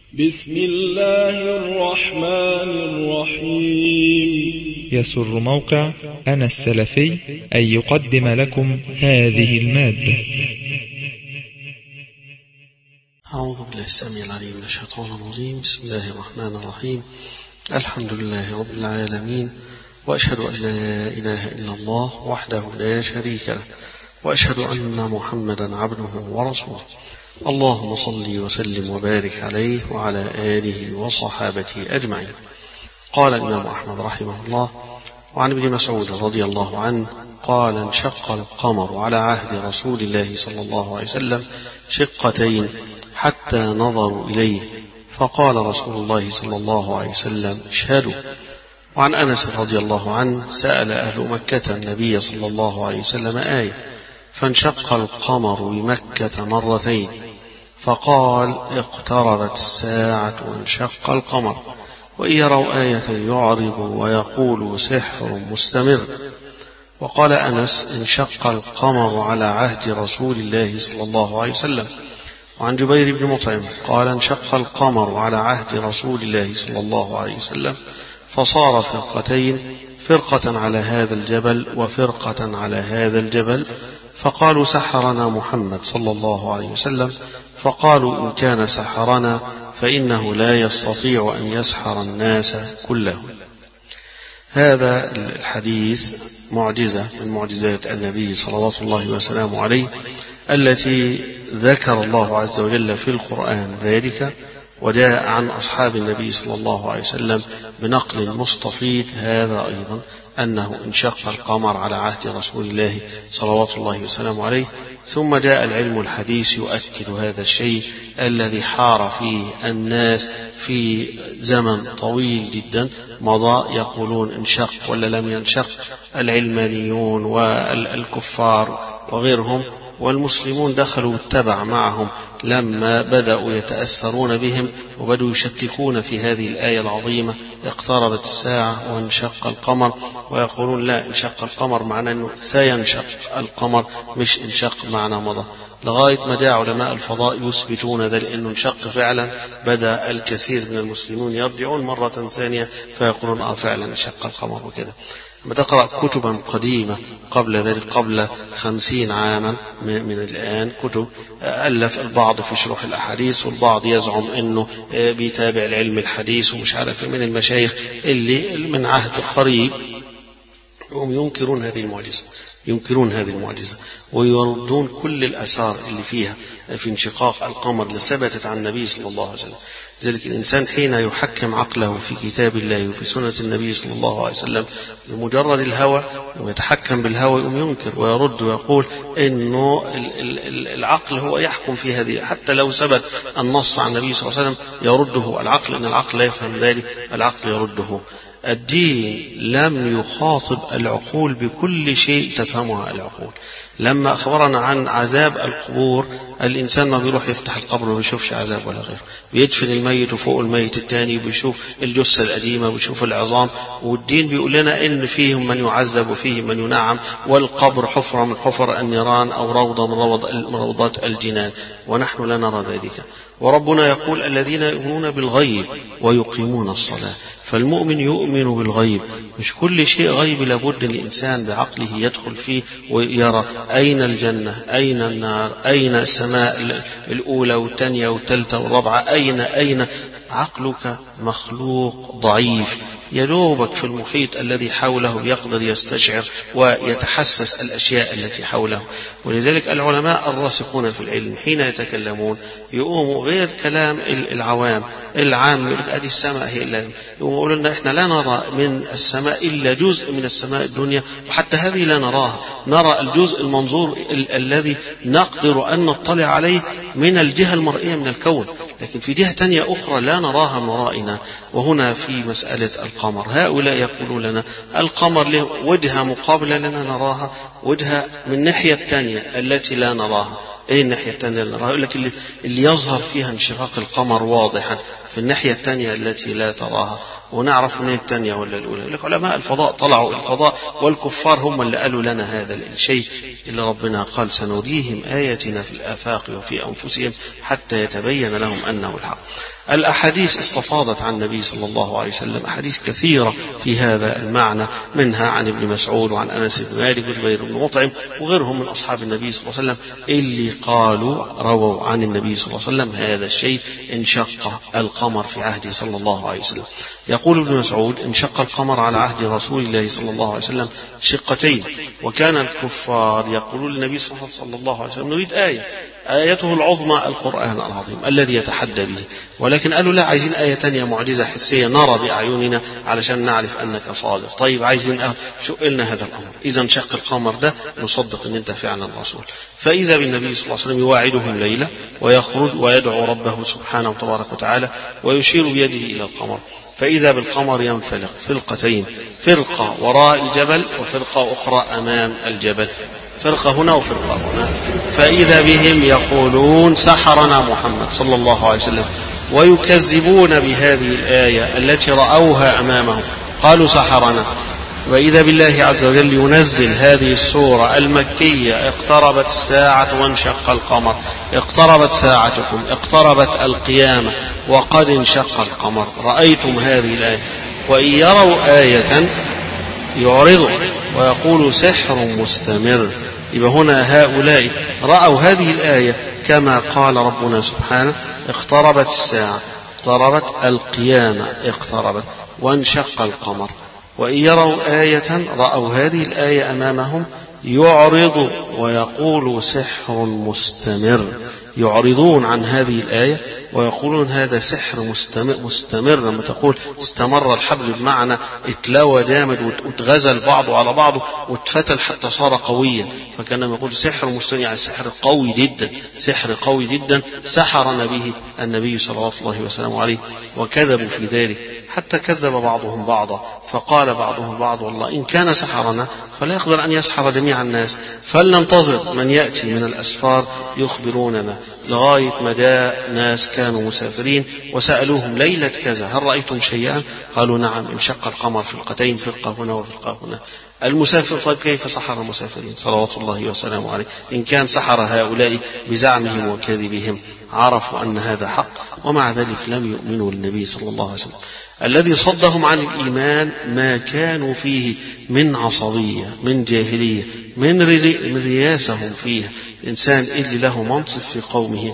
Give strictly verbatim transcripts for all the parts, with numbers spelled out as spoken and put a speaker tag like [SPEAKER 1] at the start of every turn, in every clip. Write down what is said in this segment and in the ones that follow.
[SPEAKER 1] بسم الله الرحمن الرحيم.
[SPEAKER 2] يسر موقع أنا السلفي أن يقدم لكم هذه المادة.
[SPEAKER 3] أعوذ بالله السميع العليم من الشيطان الرجيم. بسم الله الرحمن الرحيم. الحمد لله رب العالمين، وأشهد أن لا إله إلا الله وحده لا شريك له، وأشهد أن محمدا عبده ورسوله. اللهم صل وسلم وبارك عليه وعلى آله وصحابته أجمعين. قال الإمام أحمد رحمه الله: وعن ابن مسعود رضي الله عنه قال: انشق القمر على عهد رسول الله صلى الله عليه وسلم شقتين حتى نظروا إليه، فقال رسول الله صلى الله عليه وسلم: اشهدوا. وعن أنس رضي الله عنه: سأل أهل مكة النبي صلى الله عليه وسلم آية، فانشق القمر بمكة مرتين، فقال: اقتربت الساعة وانشق القمر، وإن يروا آية يعرضوا ويقولوا سحر مستمر. وقال أنس: انشق القمر على عهد رسول الله صلى الله عليه وسلم. وعن جبير بن مطعم قال: انشق القمر على عهد رسول الله صلى الله عليه وسلم، فصار فرقتين، فرقة على هذا الجبل وفرقة على هذا الجبل، فقالوا: سحرنا محمد صلى الله عليه وسلم. فقالوا: إن كان سحرنا فإنه لا يستطيع أن يسحر الناس كلهم. هذا الحديث معجزة من معجزات النبي صلوات الله وسلامه عليه، التي ذكر الله عز وجل في القرآن ذلك، وجاء عن أصحاب النبي صلى الله عليه وسلم بنقل مستفيض هذا أيضا، أنه انشق القمر على عهد رسول الله صلوات الله وسلامه عليه. ثم جاء العلم الحديث يؤكد هذا الشيء الذي حار فيه الناس في زمن طويل جدا مضى، يقولون انشق ولا لم ينشق، العلمانيون والكفار وغيرهم، والمسلمون دخلوا واتبع معهم لما بدأوا يتأثرون بهم وبدأوا يشككون في هذه الآية العظيمة: اقتربت الساعة وانشق القمر، ويقولون لا، انشق القمر معناه أنه سينشق القمر، مش انشق معنى مضى، لغاية ما جاء علماء الفضاء يثبتون ذلك أنه انشق فعلا. بدأ الكثير من المسلمين يرجعون مرة ثانية فيقولون آه فعلا انشق القمر وكذا. لما تقرأ كتبا قديمة قبل ذلك، قبل خمسين عاما من الآن، كتب ألف البعض في شروح الأحاديث، والبعض يزعم أنه بيتابع العلم الحديث ومش عارف من المشايخ اللي من عهد قريب، هم ينكرون هذه المعجزة، ينكرون هذه المعجزة ويردون كل الآثار اللي فيها في انشقاق القمر اللي ثبتت عن النبي صلى الله عليه وسلم. لذلك الإنسان حين يحكم عقله في كتاب الله وفي سنة النبي صلى الله عليه وسلم بمجرد الهوى، ويتحكم بالهوى، يقوم ينكر ويرد ويقول إنه العقل هو يحكم في هذه، حتى لو ثبت النص عن النبي صلى الله عليه وسلم يرده العقل، إن العقل لا يفهم ذلك، العقل يرده. الدين لم يخاطب العقول بكل شيء تفهمها العقول. لما أخبرنا عن عذاب القبور، الإنسان ما بيروح يفتح القبر وبيشوفش عذاب ولا غيره، بيدفن الميت وفوق الميت الثاني وبيشوف الجثة القديمة وبيشوف العظام. والدين بيقول لنا إن فيهم من يعذب وفيهم من ينعم، والقبر حفرة من حفر النيران أو روضة من روضات الجنان، ونحن لا نرى ذلك. وربنا يقول: الذين يؤمنون بالغيب ويقيمون الصلاة. فالمؤمن يؤمن بالغيب، مش كل شيء غيب لابد الإنسان بعقله يدخل فيه ويرى أين الجنة، أين النار، أين السماء الأولى والثانية والثالثة والرابعة، أين أين عقلك مخلوق ضعيف، يدوبك في المحيط الذي حوله يقدر يستشعر ويتحسس الأشياء التي حوله. ولذلك العلماء الراسخون في العلم حين يتكلمون يقوموا غير كلام العوام العام، يقول لك: هذه السماء هي اللي يقولوا لنا إحنا لا نرى من السماء إلا جزء من السماء الدنيا، وحتى هذه لا نراها، نرى الجزء المنظور ال- الذي نقدر أن نطلع عليه من الجهة المرئية من الكون، لكن في جهة تانية أخرى لا نراها من ورائنا. وهنا في مسألة القمر، هؤلاء يقولون لنا القمر له وجهة مقابلة لنا نراها، وجهة من الناحية الثانية التي لا نراها. ايه الناحية الثانية اللي نراها؟ يقول لك اللي, اللي يظهر فيها انشقاق القمر واضحا في الناحية الثانية التي لا تراها، ونعرف من الثانية ولا الأولى. لك علماء الفضاء طلعوا الفضاء، والكفار هم اللي قالوا لنا هذا الشيء اللي ربنا قال سنريهم آياتنا في الآفاق وفي أنفسهم حتى يتبين لهم أنه الحق. الأحاديث استفاضت عن النبي صلى الله عليه وسلم أحاديث كثيرة في هذا المعنى، منها عن ابن مسعود وعن أنس بن مالك وجبير بن مطعم وغيرهم من أصحاب النبي صلى الله عليه وسلم اللي قالوا رووا عن النبي صلى الله عليه وسلم هذا الشيء: انشق القمر في عهده صلى الله عليه وسلم. يقول ابن مسعود: انشق القمر على عهد رسول الله صلى الله عليه وسلم شقتين، وكان الكفار يقولون للنبي صلى الله عليه وسلم: نريد آية، آيته العظمى القرآن العظيم الذي يتحدى به. ولكن قالوا: لا، عايزين آية تانية معجزة حسية نرى بأعيننا علشان نعرف أنك صادق. طيب عايزين أه شو قلنا هذا الأمر، إذا انشق القمر ده نصدق أن أنت فعلا رسول. فإذا بالنبي صلى الله عليه وسلم يواعدهم ليلة ويخرج ويدعو ربه سبحانه وتبارك وتعالى ويشير بيده إلى القمر، فإذا بالقمر ينفلق فرقتين، فرقة وراء الجبل وفرقة أخرى أمام الجبل، فرقة هنا وفرقة هنا. فإذا بهم يقولون: سحرنا محمد صلى الله عليه وسلم، ويكذبون بهذه الآية التي رأوها أمامهم، قالوا: سحرنا. وإذا بالله عز وجل ينزل هذه السورة المكية: اقتربت الساعة وانشق القمر، اقتربت ساعتكم، اقتربت القيامة، وقد انشق القمر. رأيتم هذه الآية. وإن يروا آية يعرضوا ويقولوا: سحر مستمر. يبقى هنا هؤلاء رأوا هذه الآية كما قال ربنا سبحانه: اقتربت الساعة، اقتربت القيامة، اقتربت، وانشق القمر. وإن يروا آية رأوا هذه الآية أمامهم يعرضوا ويقولوا: سحر مستمر. يعرضون عن هذه الآية ويقولون: هذا سحر مستمر. مستمر لما تقول استمر الحبل بمعنى اتلوى جامد واتغزل بعضه على بعضه واتفتل حتى صار قويا، فكان لما يقول سحر مستمر يعني سحر قوي جدا، سحر قوي جدا سحرنا به النبي صلى الله عليه وسلم عليه. وكذبوا في ذلك حتى كذب بعضهم بعضا، فقال بعضهم بعض: والله إن كان سحرنا فلا يقدر أن يسحر جميع الناس، فلننتظر من يأتي من الأسفار يخبروننا. لغاية ما جاء ناس كانوا مسافرين وسألوهم: ليلة كذا هل رأيتم شيئا؟ قالوا: نعم، انشق القمر فرقتين، فرقة هنا وفرقة هنا. المسافر: طيب كيف سحر المسافرين صلوات الله وسلامه عليه؟ إن كان سحر هؤلاء بزعمهم وكذبهم عرفوا أن هذا حق، ومع ذلك لم يؤمنوا للنبي صلى الله عليه وسلم. الذي صدهم عن الإيمان ما كانوا فيه من عصبية، من جاهلية، من رياسهم فيها. الإنسان اللي له منصب في قومه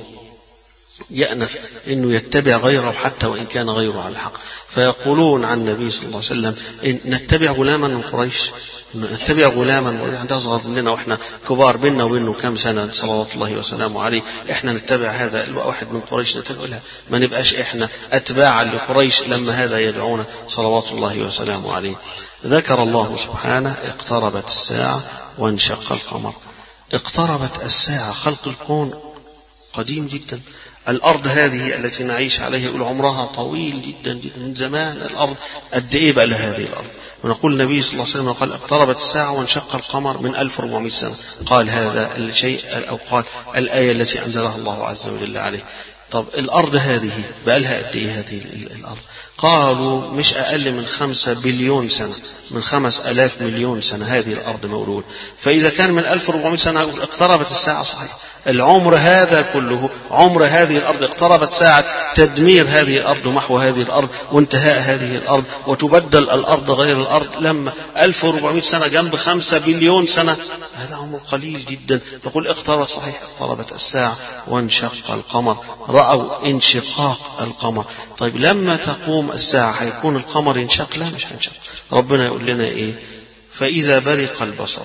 [SPEAKER 3] يأنف أنه يتبع غيره حتى وإن كان غيره على الحق، فيقولون عن النبي صلى الله عليه وسلم: إن نتبع غلاما من قريش، نتبع غلاما عند أصغر مننا وإحنا كبار، بيننا وبينه كم سنة صلوات الله وسلامه عليه، إحنا نتبع هذا الواحد من قريش نتبع لها، ما نبقاش إحنا أتباعا لقريش لما هذا يدعونا صلوات الله وسلامه عليه. ذكر الله سبحانه: اقتربت الساعة وانشق القمر. اقتربت الساعة، خلق الكون قديم جدا. الأرض هذه التي نعيش عليها يقول عمرها طويل جدا جدا، من زمان الأرض قد إيه بقى لهذه الأرض. ونقول النبي صلى الله عليه وسلم قال: اقتربت الساعة وانشق القمر من ألف وأربعمائة سنة. قال هذا الشيء أو قال الآية التي أنزلها الله عز وجل عليه. طب الأرض هذه بقى لها قد إيه هذه الأرض؟ قالوا مش أقل من خمسة بليون سنة، من خمس ألاف مليون سنة هذه الأرض مولود. فإذا كان من ألف وأربعمائة سنة اقتربت الساعة، صحيح العمر هذا كله عمر هذه الأرض. اقتربت ساعة تدمير هذه الأرض ومحو هذه الأرض وانتهاء هذه الأرض وتبدل الأرض غير الأرض، لما ألف وأربعمائة سنة جنب خمسة بليون سنة، هذا عمر قليل جدا. يقول اقتربت، صحيح اقتربت الساعة وانشق القمر. رأوا انشقاق القمر. طيب لما تقوم الساعة هيكون القمر ينشق؟ لا، مش هينشق. ربنا يقول لنا ايه؟ فإذا برق البصر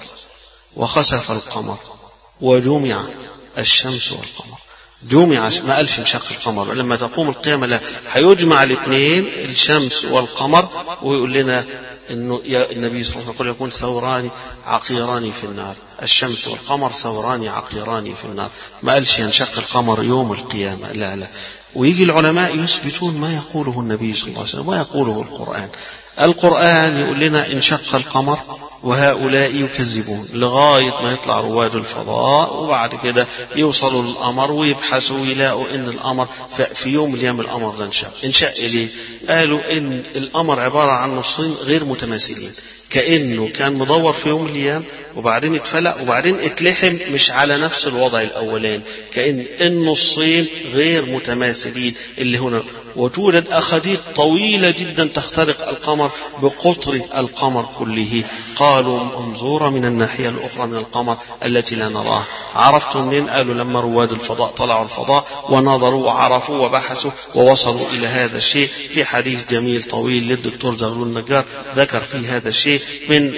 [SPEAKER 3] وخسف القمر وجمع الشمس والقمر. جمع، ما قالش انشق القمر. لما تقوم القيامة لا، هيجمع الاثنين الشمس والقمر، ويقول لنا انه النبي صلى الله عليه وسلم يكون ثوران عقيران في النار. الشمس والقمر ثوران عقيران في النار. ما قالش ينشق القمر يوم القيامة، لا لا. ويجي العلماء يثبتون ما يقوله النبي صلى الله عليه وسلم ويقوله القرآن. القرآن يقول لنا انشق القمر وهؤلاء يكذبون لغاية ما يطلع رواد الفضاء، وبعد كده يوصلوا للقمر ويبحثوا ويلاقوا إن القمر في يوم من الأيام القمر ده انشق. انشق ليه؟ قالوا إن القمر عبارة عن نصين غير متماثلين، كأنه كان مدور في يوم من الأيام وبعدين اتفلق وبعدين اتلحم، مش على نفس الوضع الأولاني، كأن النصين غير متماثلين اللي هنا. وتوجد أخاديد طويلة جدا تخترق القمر بقطر القمر كله. قالوا منظورة من الناحية الأخرى من القمر التي لا نراها. عرفتم منين؟ قالوا لما رواد الفضاء طلعوا الفضاء ونظروا وعرفوا وبحثوا ووصلوا إلى هذا الشيء. في حديث جميل طويل للدكتور زغلول النجار ذكر فيه هذا الشيء من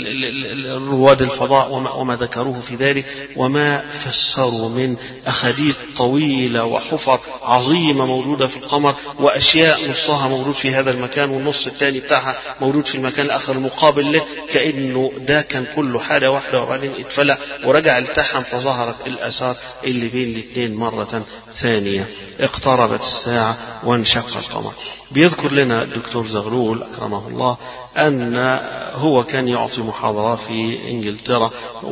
[SPEAKER 3] رواد الفضاء وما ذكروه في ذلك، وما فسروا من أخاديد طويلة وحفر عظيمة موجودة في القمر، وأشياء نصها موجود في هذا المكان والنص الثاني بتاعها موجود في المكان الآخر المقابل له، كأنه ده كان كله حاجة واحدة وبعدين اتفلق ورجع التحم فظهرت الآثار اللي بين الاثنين مرة ثانية. اقتربت الساعة وانشق القمر. بيذكر لنا الدكتور زغلول أكرمه الله أن هو كان يعطي محاضرة في إنجلترا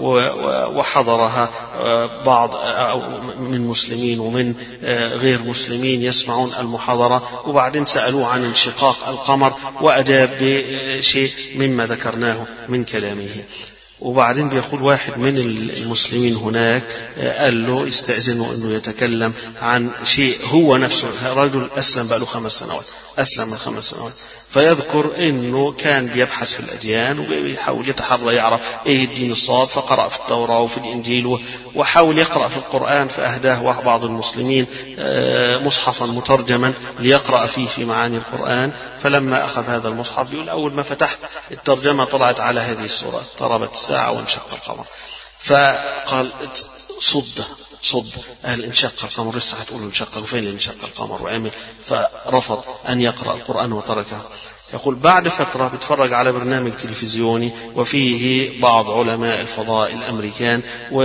[SPEAKER 3] وحضرها بعض من مسلمين ومن غير مسلمين يسمعون المحاضرة، وبعدين سألوه عن انشقاق القمر وأجاب بشيء مما ذكرناه من كلامه. وبعدين بيقول واحد من المسلمين هناك قال له استأذنه أنه يتكلم عن شيء هو نفسه، رجل أسلم بقى له خمس سنوات أسلم من خمس سنوات فيذكر أنه كان بيبحث في الأديان وبيحاول يتحرى يعرف إيه الدين الصواب، فقرأ في التوراة وفي الإنجيل وحاول يقرأ في القرآن، فأهداه بعض المسلمين مصحفا مترجما ليقرأ فيه في معاني القرآن. فلما أخذ هذا المصحف بيقول أول ما فتحت الترجمة طلعت على هذه السورة اقتربت الساعة وانشق القمر. فقال صد صد قال انشق القمر، لسه هتقول انشق وفين انشق القمر وعمل، فرفض أن يقرأ القرآن وتركه. يقول بعد فترة بتفرج على برنامج تلفزيوني وفيه بعض علماء الفضاء الأمريكان،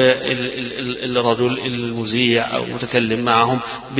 [SPEAKER 3] والرجل المذيع أو متكلم معهم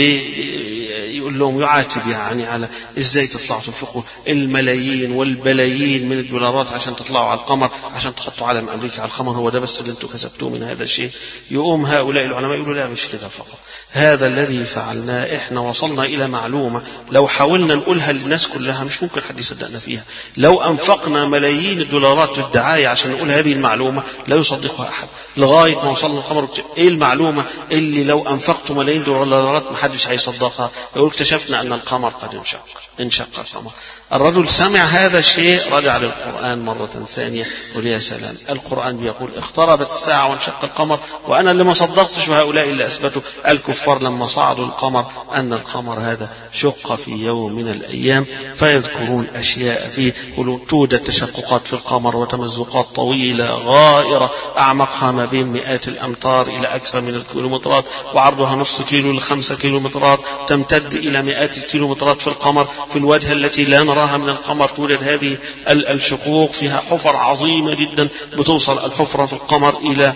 [SPEAKER 3] بيقول لهم يعاتب يعني على إزاي تطلعوا تنفقوا الملايين والبلايين من الدولارات عشان تطلعوا على القمر عشان تحطوا علم أمريكا على القمر، هو ده بس اللي انتم كسبتوه من هذا الشيء؟ يقوم هؤلاء العلماء يقولوا لا مش كده فقط، هذا الذي فعلناه احنا وصلنا إلى معلومة لو حاولنا نقولها للناس كلها مش ممكن حد يصدقنا فيها. لو أنفقنا ملايين الدولارات للدعاية عشان نقول هذه المعلومة لا يصدقها أحد، لغاية ما وصلنا القمر. إيه المعلومة اللي لو أنفقتوا ملايين دولارات ما حدش هيصدقها؟ يقول اكتشفنا أن القمر قد انشق انشق القمر. الرجل سمع هذا الشيء رجع للقرآن مرة ثانية يقول يا سلام، القرآن بيقول اقتربت الساعة وانشق القمر، وأنا اللي ما صدقتش وهؤلاء اللي أثبتوا الكفار لما صعدوا القمر أن القمر هذا شق في يوم من الأيام. فيذكرون أشياء فيه، توجد تشققات في القمر وتمزقات طويلة غائرة أعمقها ما بين مئات الأمتار إلى أكثر من الكيلومترات، وعرضها نصف كيلو لخمسة كيلومترات، تمتد إلى مئات الكيلومترات في القمر. في الوجهة التي لا نراها من القمر توجد هذه الشقوق، فيها حفر عظيمة جدا بتوصل الحفرة في القمر إلى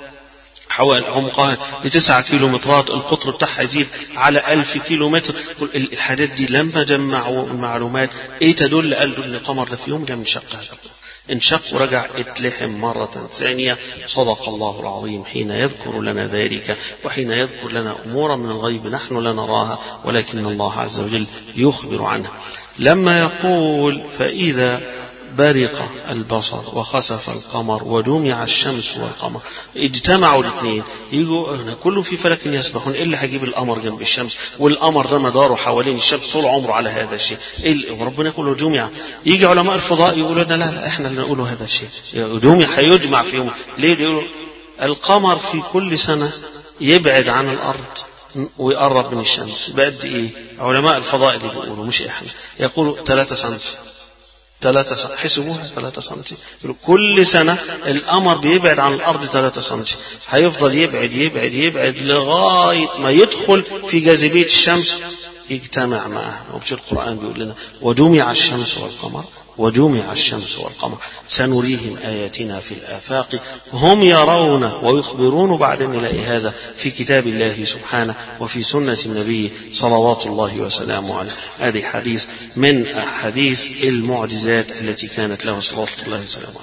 [SPEAKER 3] حوالي عمقها لتسعة كيلومترات، القطر بتاعها يزيد على ألف كيلومتر. الحاجات دي لما جمعوا المعلومات ايه تدل؟ قالوا ان القمر ده في يوم لم ينشق هذا انشق ورجع اتلحم مرة ثانية. صدق الله العظيم حين يذكر لنا ذلك وحين يذكر لنا أمورا من الغيب نحن لا نراها ولكن الله عز وجل يخبر عنها. لما يقول فإذا برق البصر وخسف القمر وجمع الشمس والقمر، اجتمعوا الاثنين يجوا كله في فلك يسبحون، ايه اللي هيجيب القمر جنب الشمس؟ والقمر ده مداره حوالين الشمس طول عمره على هذا الشيء، إيه وربنا يقول جمع. يجي علماء الفضاء يقولوا لنا لا لا احنا اللي نقوله هذا الشيء، جمع هيجمع في يوم. ليه؟ يقولوا القمر في كل سنة يبعد عن الأرض ويقرب من الشمس بقد ايه؟ علماء الفضاء اللي بيقولوا مش احنا، يقولوا ثلاثة سنتي ثلاثة سنتي، حسبوها ثلاثة سنتي. كل سنة القمر بيبعد عن الأرض ثلاثة سنتي، هيفضل يبعد يبعد يبعد لغاية ما يدخل في جاذبية الشمس يجتمع معها. وبش القرآن بيقول لنا وجمع الشمس والقمر وجمع الشمس والقمر سنريهم آياتنا في الآفاق هم يرون ويخبرون. بعدين نلاقي هذا في كتاب الله سبحانه وفي سنة النبي صلوات الله وسلامه عليه. هذه حديث من حديث المعجزات التي كانت له صلوات الله وسلامه عليه.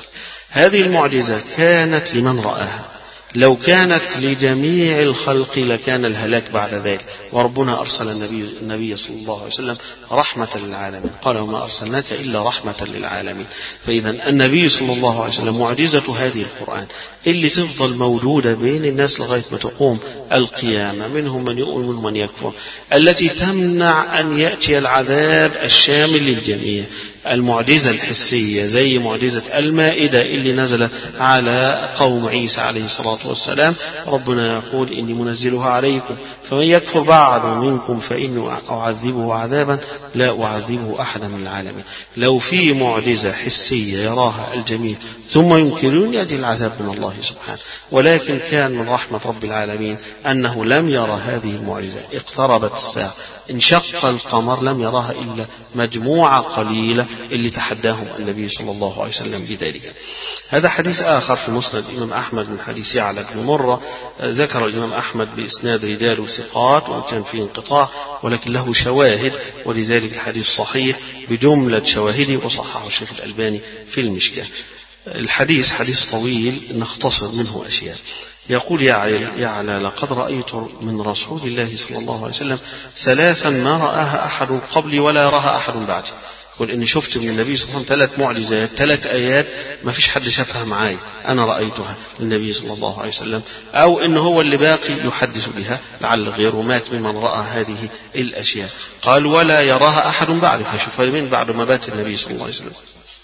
[SPEAKER 3] هذه المعجزة كانت لمن رآها، لو كانت لجميع الخلق لكان الهلاك بعد ذلك، وربنا أرسل النبي, النبي صلى الله عليه وسلم رحمة للعالمين، قال وما أرسلناك إلا رحمة للعالمين. فإذا النبي صلى الله عليه وسلم معجزة هذه القرآن اللي تفضل موجودة بين الناس لغاية ما تقوم القيامة، منهم من يؤمن ومن يكفر، التي تمنع أن يأتي العذاب الشامل للجميع. المعجزة الحسية زي معجزة المائدة اللي نزلت على قوم عيسى عليه الصلاة والسلام، ربنا يقول إني منزلها عليكم فمن يكفر بعد منكم فإني أعذبه عذابا لا أعذبه أحدا من العالمين. لو في معجزة حسية يراها الجميع ثم ينكرون يأتي العذاب من الله سبحانه، ولكن كان من رحمة رب العالمين أنه لم يرى هذه المعجزة. اقتربت الساعة، انشق القمر، لم يراها إلا مجموعة قليلة اللي تحداهم النبي صلى الله عليه وسلم بذلك. هذا حديث آخر في مسند الإمام أحمد من حديث يعلى بن مرة، ذكر الإمام أحمد بإسناد رجال ثقات وإن كان فيه انقطاع، ولكن له شواهد، ولذلك الحديث صحيح بجملة شواهده، وصححه الشيخ الألباني في المشكاة. الحديث حديث طويل نختصر منه أشياء. يقول يعلى لقد رأيت من رسول الله صلى الله عليه وسلم ثلاثا ما رآها أحد قبلي ولا يراها أحد بعدي. يقول إني شفت من النبي صلى الله عليه وسلم ثلاث معجزات، ثلاث آيات ما فيش حد شافها معاي، أنا رأيتها للنبي صلى الله عليه وسلم، أو إنه هو اللي باقي يحدث بها لعل غيره مات ممن رأى هذه الأشياء. قال ولا يراها أحد بعد، هيشوفها من بعد ما مات النبي صلى الله عليه وسلم.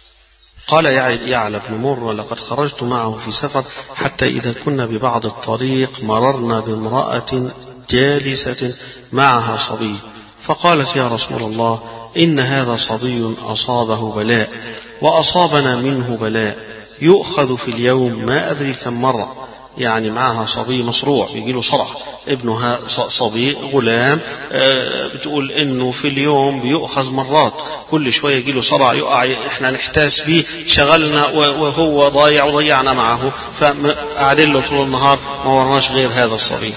[SPEAKER 3] قال يعلى بن مرة لقد خرجت معه في سفر حتى إذا كنا ببعض الطريق مررنا بامرأة جالسة معها صبي، فقالت يا رسول الله إن هذا صبي أصابه بلاء وأصابنا منه بلاء يؤخذ في اليوم ما أدري كم مرة، يعني معها صبي مصروع بيجيله صرع، ابنها صبي غلام، بتقول إنه في اليوم بيؤخذ مرات، كل شوية يجيله صرع يقع، إحنا نحتاس به، شغلنا وهو ضايع وضيعنا معه، فقاعدين له طول النهار ما ورناش غير هذا الصبي.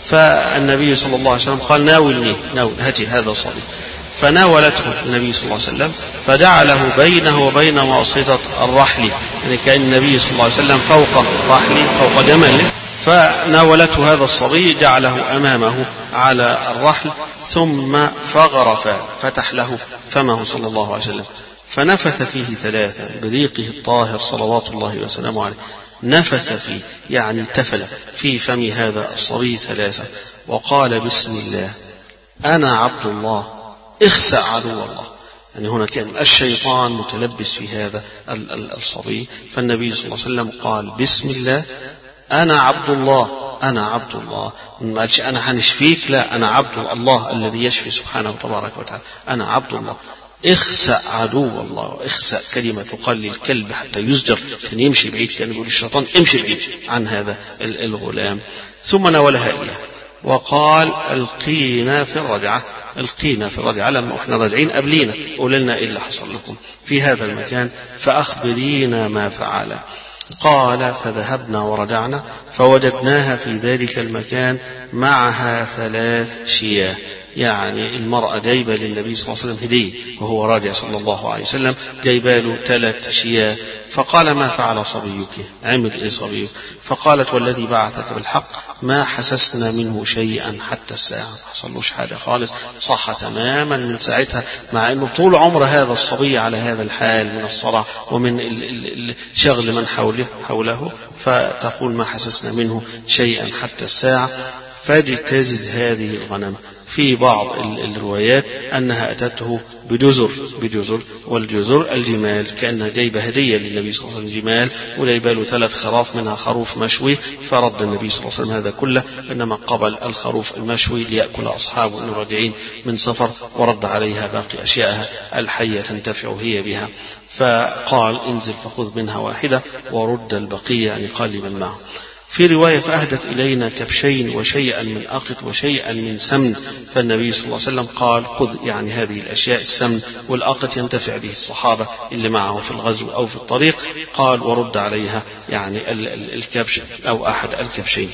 [SPEAKER 3] فالنبي صلى الله عليه وسلم قال ناولني، ناول هاتي هذا الصبي، فناولته النبي صلى الله عليه وسلم فجعله بينه وبين واسطة الرحل، يعني كأن النبي صلى الله عليه وسلم فوق رحله فوق جمله، فناولته هذا الصبي جعله أمامه على الرحل، ثم فغرف فتح له فمه صلى الله عليه وسلم فنفث فيه ثلاثا بريقه الطاهر صلوات الله وسلامه عليه، نفث فيه يعني تفل في فم هذا الصبي ثلاثا، وقال بسم الله أنا عبد الله اخسأ عدو الله. يعني هنا كان الشيطان متلبس في هذا الصبي، فالنبي صلى الله عليه وسلم قال بسم الله أنا عبد الله، أنا عبد الله، ما قالش أنا هنشفيك، لا أنا عبد الله الذي يشفي سبحانه تبارك وتعالى، أنا عبد الله اخسأ عدو الله. اخسأ كلمة تقال للكلب حتى يزجر، كان يمشي بعيد، كان يقول الشيطان امشي بعيد عن هذا الغلام. ثم ناولها إياه وقال القينا في الرجعة، القينا في الرجعة لما احنا راجعين قبلينا، قول لنا ايه اللي حصل لكم في هذا المكان، فأخبرينا ما فعل. قال فذهبنا ورجعنا فوجدناها في ذلك المكان معها ثلاث شياه، يعني المرأة جايبة للنبي صلى الله عليه وسلم هدية وهو راجع صلى الله عليه وسلم، جايبة له ثلاث شياه. فقال ما فعل صبيك، عمل ايه صبيك؟ فقالت والذي بعثك بالحق ما حسسنا منه شيئا حتى الساعة، ما حصلوش حاجة خالص، صح تماما من ساعتها، مع انه طول عمر هذا الصبي على هذا الحال من الصرع ومن شغل من حوله حوله، فتقول ما حسسنا منه شيئا حتى الساعة. فاجتزز هذه الغنم. في بعض الروايات أنها أتته بجزر بجزر والجزر الجمال، كأنها جايبة هدية للنبي صلى الله عليه وسلم جمال، وجايبه له ثلاث خراف منها خروف مشوي، فرد النبي صلى الله عليه وسلم هذا كله، إنما قبل الخروف المشوي ليأكل أصحابه إنه راجعين من سفر، ورد عليها باقي أشيائها الحية تنتفع هي بها، فقال انزل فخذ منها واحدة ورد البقية، يعني قال من معه. في رواية فأهدت إلينا كبشين وشيئا من أقط وشيئا من سمن، فالنبي صلى الله عليه وسلم قال خذ يعني هذه الأشياء، السمن والأقط ينتفع به الصحابة اللي معه في الغزو أو في الطريق، قال ورد عليها يعني الكبش أو أحد الكبشين.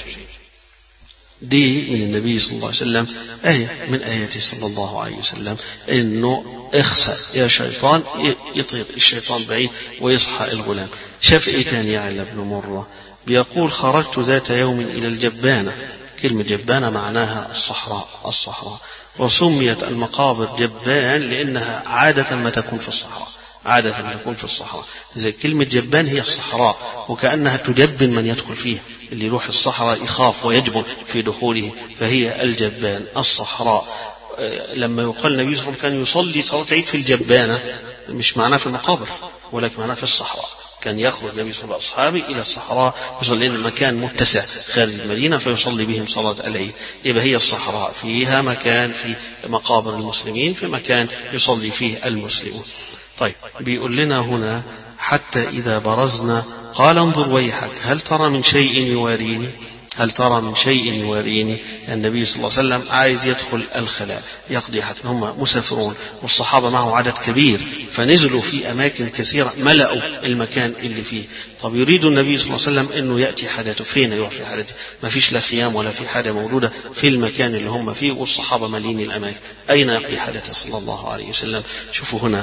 [SPEAKER 3] دي من النبي صلى الله عليه وسلم آية من آياته صلى الله عليه وسلم، إنه اخسأ يا شيطان، يطير الشيطان بعيد ويصحى الغلام. شاف ايه تاني يعلى بن مرة؟ بيقول خرجت ذات يوم إلى الجبانة. كلمة جبانة معناها الصحراء، الصحراء، وسميت المقابر جبان لأنها عادة ما تكون في الصحراء، عادة ما تكون في الصحراء. زي كلمة جبان هي الصحراء، وكأنها تجبن من يدخل فيها، اللي يروح الصحراء يخاف ويجبن في دخوله، فهي الجبان الصحراء. لما يقال النبي صلى الله عليه وسلم كان يصلي صلاة عيد في الجبانة، مش معناه في المقابر ولكن معناه في الصحراء. كان يخرج النبي صلى الله عليه وسلم أصحابه إلى الصحراء يصلي إلى مكان متسع خارج المدينة فيصلي بهم صلاة العيد. يبقى هي الصحراء فيها مكان في مقابر المسلمين، في مكان يصلي فيه المسلمون. طيب بيقول لنا هنا حتى إذا برزنا قال انظر ويحك هل ترى من شيء يواريني، هل ترى من شيء يواريني. النبي صلى الله عليه وسلم عايز يدخل الخلاء يقضي حتى، هم مسافرون والصحابة معه عدد كبير، فنزلوا في أماكن كثيرة ملأوا المكان اللي فيه. طب يريد النبي صلى الله عليه وسلم أنه يأتي حاجته، فين يروح في حاجته؟ ما فيش لا خيام ولا في حاجة موجودة في المكان اللي هم فيه، والصحابة مالين الأماكن، أين يقضي حاجته صلى الله عليه وسلم؟ شوفوا هنا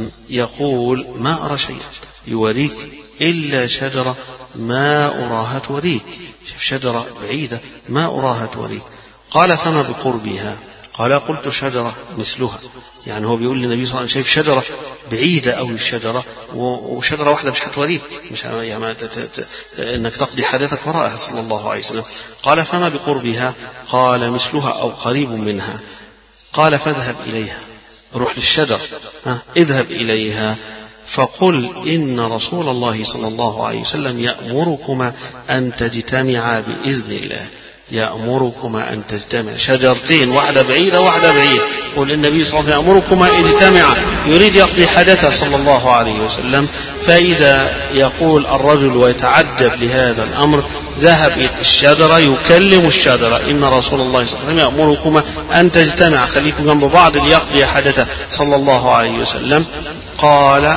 [SPEAKER 3] يقول ما أرى شيئا يوريك إلا شجرة ما أراها توريك. شوف شجرة بعيدة ما أراها توريك. قال فما بقربها؟ قال قلت شجرة مثلها. يعني هو بيقول للنبي صلى الله عليه وسلم شايف شجرة بعيدة أو الشجرة، وشجرة واحدة مش هتوريك، مش يعني إنك تقضي حاجتك وراءها صلى الله عليه وسلم. قال فما بقربها؟ قال مثلها أو قريب منها. قال فاذهب إليها، روح للشجرة، اذهب إليها فقل إن رسول الله صلى الله عليه وسلم يأمركما أن تجتمعا بإذن الله، يأمركما أن تجتمع شجرتين، واحدة بعيدة واحدة بعيدة. قل النبي صلى الله عليه وسلم يأمركما اجتمعا، يريد يقضي حدثه صلى الله عليه وسلم. فإذا يقول الرجل ويتعجب لهذا الأمر ذهب إلى الشجرة يكلم الشجرة إن رسول الله صلى الله عليه وسلم يأمركما أن تجتمع، خليكم جنب بعض ليقضي حدثه صلى الله عليه وسلم. قال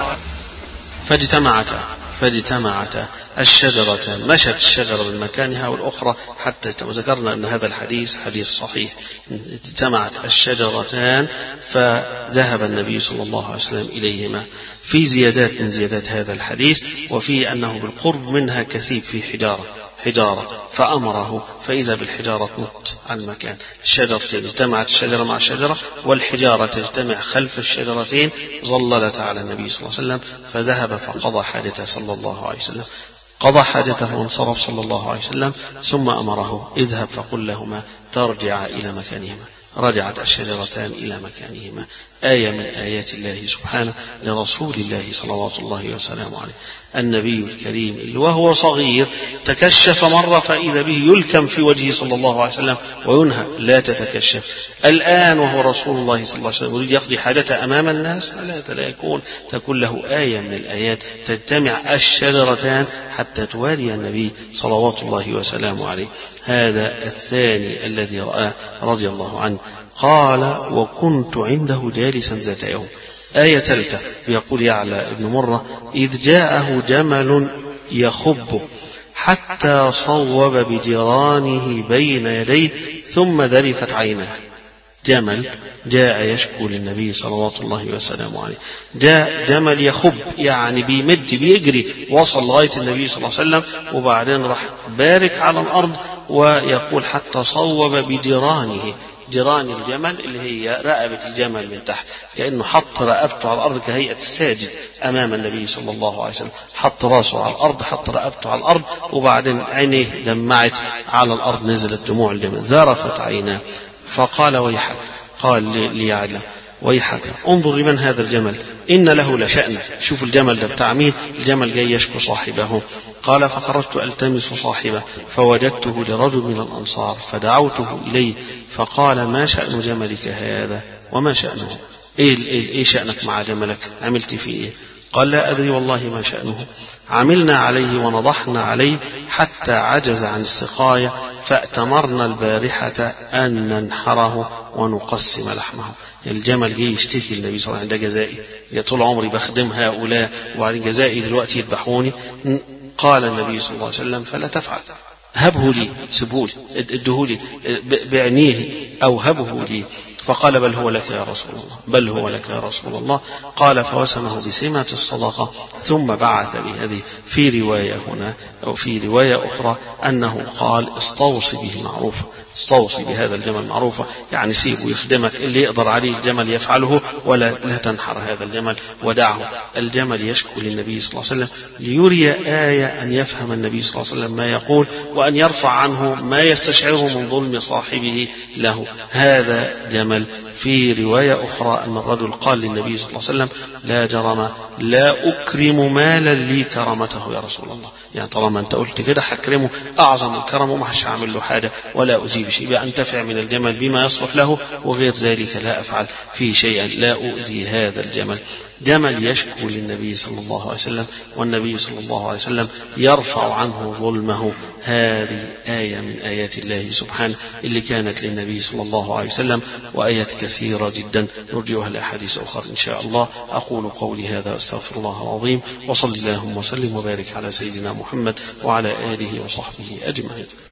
[SPEAKER 3] فاجتمعتا فاجتمعتا الشجرة، مشت الشجرة من مكانها والأخرى حتى، وذكرنا أن هذا الحديث حديث صحيح. اجتمعت الشجرتان فذهب النبي صلى الله عليه وسلم إليهما. في زيادات من زيادات هذا الحديث، وفي أنه بالقرب منها كثيب في حجارة حجارة فأمره فإذا بالحجارة نط عن المكان. الشجرتين اجتمعت الشجرة مع الشجرة، والحجارة تجتمع خلف الشجرتين، ظللت على النبي صلى الله عليه وسلم فذهب فقضى حاجته صلى الله عليه وسلم. قضى حاجته وانصرف صلى الله عليه وسلم، ثم أمره اذهب فقل لهما ترجع إلى مكانهما. رجعت الشجرتان إلى مكانهما. آية من آيات الله سبحانه لرسول الله صلوات الله وسلامه عليه. النبي الكريم اللي وهو صغير تكشف مرة فإذا به يلكم في وجهه صلى الله عليه وسلم وينهى لا تتكشف. الآن وهو رسول الله صلى الله عليه وسلم يريد يقضي حاجته أمام الناس، لا لا يكون تكون له آية من الآيات تجتمع الشجرتان حتى تواري النبي صلوات الله وسلامه عليه. هذا الثاني الذي رآه رضي الله عنه. قال وكنت عنده جالسا ذات يوم. آية ثالثة يقول يعلى ابن مرة إذ جاءه جمل يخب حتى صوب بجرانه بين يديه ثم ذرفت عيناه. جمل جاء يشكو للنبي صلوات الله وسلامه عليه. جاء جمل يخب يعني بيمد بيجري، وصل لغاية النبي صلى الله عليه وسلم وبعدين راح بارك على الأرض، ويقول حتى صوب بجرانه. جيران الجمل اللي هي رقبة الجمل من تحت، كأنه حط رقبته على الأرض كهيئة الساجد أمام النبي صلى الله عليه وسلم. حط راسه على الأرض، حط رقبته على الأرض، وبعدين عينيه دمعت على الأرض، نزلت دموع الجمل، ذرفت عيناه. فقال ويحك، قال ليعلى ويحك انظر لمن هذا الجمل إن له لشأن. شوف الجمل ده بتاع مين؟ الجمل جاي يشكو صاحبه. قال فخرجت ألتمس صاحبه فوجدته لرجل من الأنصار فدعوته إليه فقال ما شأن جملك هذا وما شأنه؟ إيه, إيه, إيه شأنك مع جملك؟ عملت فيه إيه؟ قال لا أدري والله ما شأنه. عملنا عليه ونضحنا عليه حتى عجز عن السقاية فأتمرنا البارحة أن ننحره ونقسم لحمه. الجمل جاي يشتكي النبي صلى الله عليه وسلم عند جزائي، يا طول عمري بخدم هؤلاء وبعد جزائي دلوقتي يذبحوني. قال النبي صلى الله عليه وسلم فلا تفعل، هبه لي، سبه لي، اديه لي، بعنيه أو هبه لي. فقال بل هو لك يا رسول الله، بل هو لك يا رسول الله. قال فوسمه بسمة الصدقة ثم بعث بهذه. في رواية هنا أو في رواية أخرى أنه قال استوصي به معروفا، استوصي بهذا الجمل معروفا، يعني سيبه يخدمك، اللي يقدر عليه الجمل يفعله، ولا لا تنحر هذا الجمل ودعه. الجمل يشكو للنبي صلى الله عليه وسلم ليري آية أن يفهم النبي صلى الله عليه وسلم ما يقول، وأن يرفع عنه ما يستشعره من ظلم صاحبه له. هذا جمل. في رواية أخرى أن الرجل قال للنبي صلى الله عليه وسلم لا جرم لا أكرم مالا لي كرمته يا رسول الله، يعني طالما أنت قلت كده حكرمه أعظم الكرم وما هش هعمل له حاجة ولا أزيب شيء، بأنتفع من الجمل بما يصلح له، وغير ذلك لا أفعل فيه شيئا، لا أؤذي هذا الجمل. جمل يشكو للنبي صلى الله عليه وسلم، والنبي صلى الله عليه وسلم يرفع عنه ظلمه. هذه آية من آيات الله سبحانه اللي كانت للنبي صلى الله عليه وسلم، وآيات كثيرة جدا نرجوها لأحاديث أخرى إن شاء الله. أقول قولي هذا أستغفر الله العظيم، وصلى اللهم وسلم وبارك على سيدنا محمد وعلى آله وصحبه أجمعين.